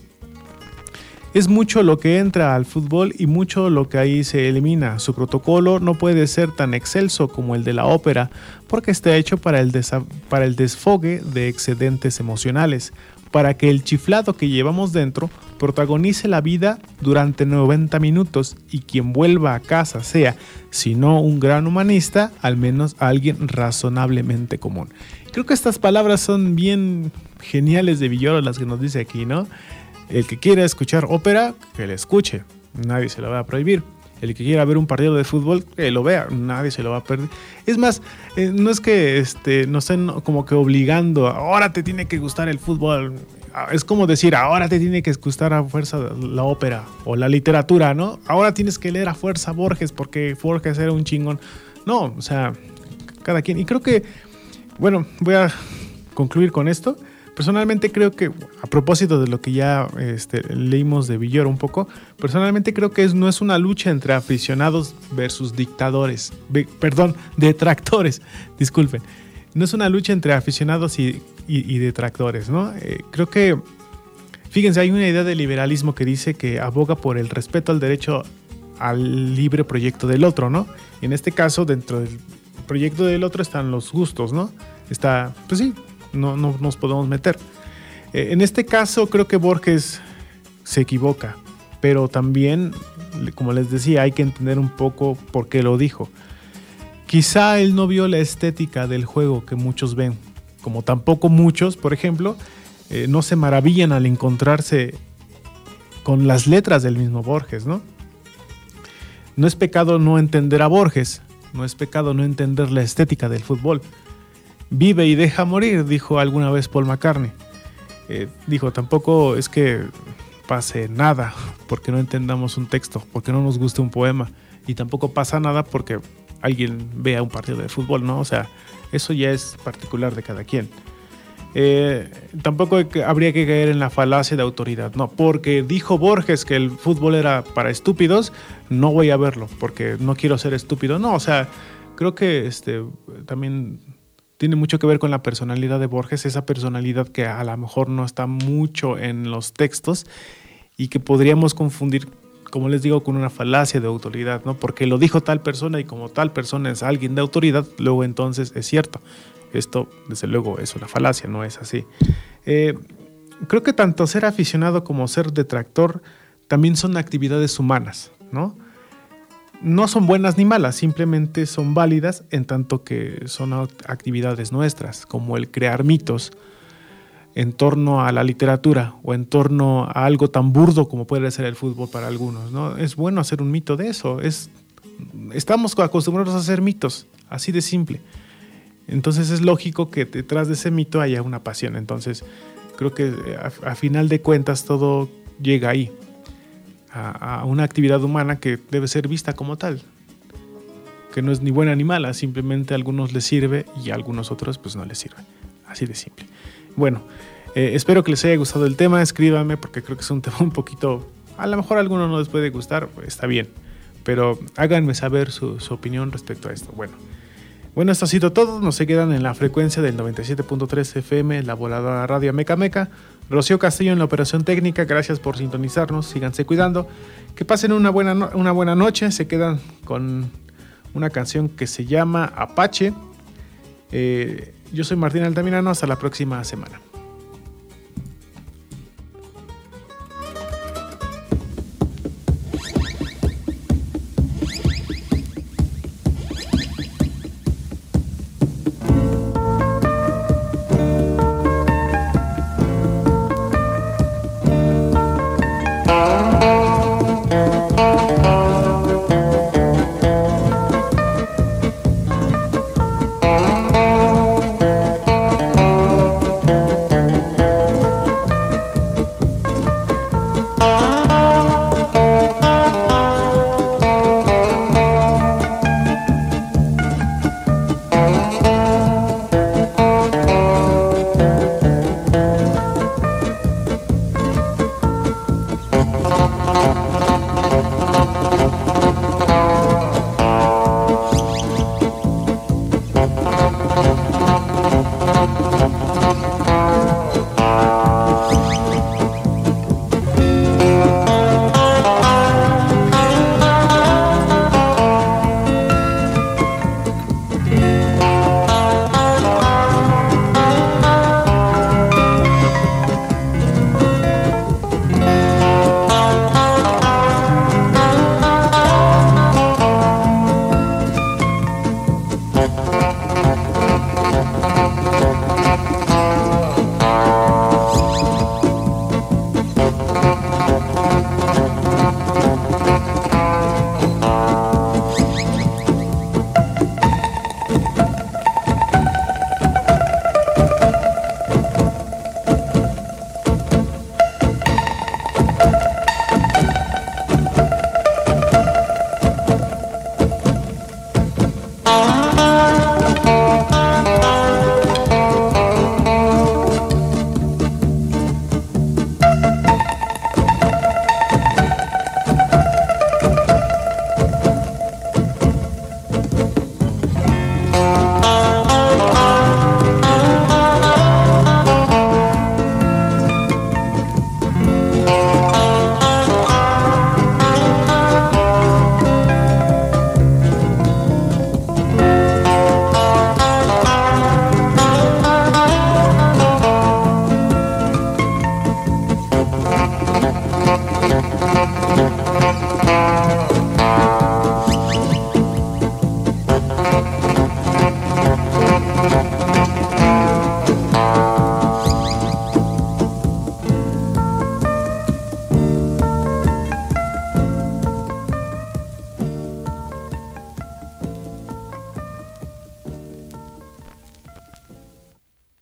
Es mucho lo que entra al fútbol y mucho lo que ahí se elimina. Su protocolo no puede ser tan excelso como el de la ópera, porque está hecho para el, desa- para el desfogue de excedentes emocionales, para que el chiflado que llevamos dentro protagonice la vida durante noventa minutos y quien vuelva a casa sea, si no un gran humanista, al menos alguien razonablemente común. Creo que estas palabras son bien geniales de Villoro, las que nos dice aquí, ¿no? El que quiera escuchar ópera, que la escuche, nadie se la va a prohibir. El que quiera ver un partido de fútbol, que lo vea, nadie se lo va a perder. Es más, eh, no es que este, nos estén como que obligando, ahora te tiene que gustar el fútbol. Es como decir, ahora te tiene que gustar a fuerza la ópera o la literatura, ¿no? Ahora tienes que leer a fuerza Borges porque Borges era un chingón. No, o sea, cada quien. Y creo que, bueno, voy a concluir con esto. Personalmente creo que, a propósito de lo que ya este, leímos de Villoro un poco, personalmente creo que es, no es una lucha entre aficionados versus dictadores, be, perdón, detractores, disculpen. No es una lucha entre aficionados y, y, y detractores, ¿no? Eh, creo que, fíjense, hay una idea de liberalismo que dice que aboga por el respeto al derecho al libre proyecto del otro, ¿no? Y en este caso, dentro del proyecto del otro están los gustos, ¿no? Está, pues sí, No, no nos podemos meter. Eh, en este caso creo que Borges se equivoca, pero también como les decía, hay que entender un poco por qué lo dijo. Quizá él no vio la estética del juego que muchos ven, como tampoco muchos, por ejemplo, eh, no se maravillan al encontrarse con las letras del mismo Borges, ¿no? No es pecado no entender a Borges, no es pecado no entender la estética del fútbol. Vive y deja morir, dijo alguna vez Paul McCartney. Eh, dijo, tampoco es que pase nada porque no entendamos un texto, porque no nos guste un poema, y tampoco pasa nada porque alguien vea un partido de fútbol, ¿no? O sea, eso ya es particular de cada quien. Eh, tampoco habría que caer en la falacia de autoridad, no, porque dijo Borges que el fútbol era para estúpidos, no voy a verlo porque no quiero ser estúpido. No, o sea, creo que este también tiene mucho que ver con la personalidad de Borges, esa personalidad que a lo mejor no está mucho en los textos y que podríamos confundir, como les digo, con una falacia de autoridad, ¿no? Porque lo dijo tal persona y como tal persona es alguien de autoridad, luego entonces es cierto. Esto, desde luego, es una falacia, no es así. Eh, creo que tanto ser aficionado como ser detractor también son actividades humanas, ¿no? No son buenas ni malas, simplemente son válidas en tanto que son actividades nuestras, como el crear mitos en torno a la literatura o en torno a algo tan burdo como puede ser el fútbol para algunos, ¿no? Es bueno hacer un mito de eso. Es, estamos acostumbrados a hacer mitos, así de simple. Entonces es lógico que detrás de ese mito haya una pasión. Entonces creo que a, a final de cuentas todo llega ahí, a, a una actividad humana que debe ser vista como tal, que no es ni buena ni mala, simplemente a algunos les sirve y a algunos otros pues no les sirve. Así de simple. Bueno, eh, espero que les haya gustado el tema, escríbanme porque creo que es un tema un poquito, a lo mejor a algunos no les puede gustar, pues está bien, pero háganme saber su, su opinión respecto a esto. Bueno. Bueno, esto ha sido todo. Nos se quedan en la frecuencia del noventa y siete punto tres F M, la voladora radio Meca Meca. Rocío Castillo en la operación técnica. Gracias por sintonizarnos. Síganse cuidando. Que pasen una buena, no- una buena noche. Se quedan con una canción que se llama Apache. Eh, yo soy Martín Altamirano. Hasta la próxima semana.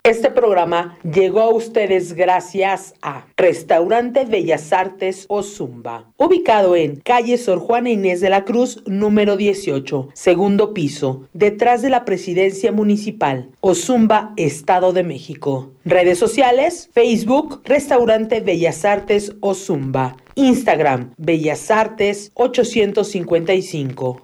Este programa llegó a ustedes gracias a Restaurante Bellas Artes Ozumba, ubicado en calle Sor Juana Inés de la Cruz, número dieciocho, segundo piso, detrás de la Presidencia Municipal, Ozumba, Estado de México. Redes sociales, Facebook, Restaurante Bellas Artes Ozumba, Instagram, Bellas Artes ochocientos cincuenta y cinco.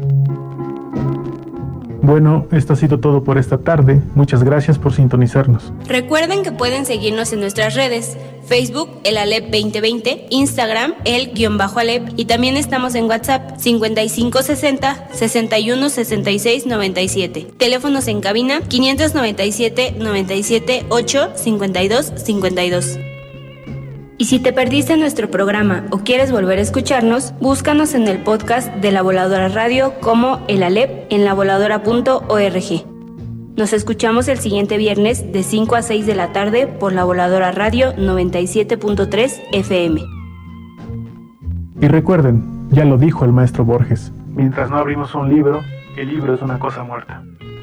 Bueno, esto ha sido todo por esta tarde. Muchas gracias por sintonizarnos. Recuerden que pueden seguirnos en nuestras redes: Facebook, el Alep veinte veinte, Instagram, el-Alep, y también estamos en WhatsApp, cincuenta y cinco sesenta, sesenta y uno sesenta y seis noventa y siete. Teléfonos en cabina, quinientos noventa y siete, noventa y siete, ocho, cincuenta y dos, cincuenta y dos. Y si te perdiste nuestro programa o quieres volver a escucharnos, búscanos en el podcast de La Voladora Radio como El Alep en la voladora punto org. Nos escuchamos el siguiente viernes de cinco a seis de la tarde por La Voladora Radio noventa y siete punto tres F M. Y recuerden, ya lo dijo el maestro Borges, mientras no abrimos un libro, el libro es una cosa muerta.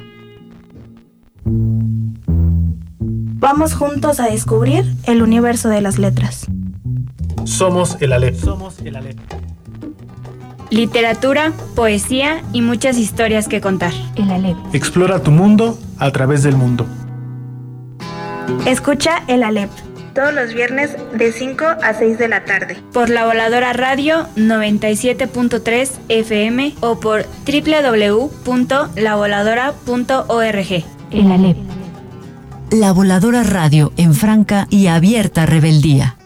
Vamos juntos a descubrir el universo de las letras. Somos el Alep. Somos el Alep. Literatura, poesía y muchas historias que contar. El Alep. Explora tu mundo a través del mundo. Escucha el Alep todos los viernes de cinco a seis de la tarde por La Voladora Radio noventa y siete punto tres F M o por doble u doble u doble u punto la voladora punto org. El Alep. La Voladora Radio en franca y abierta rebeldía.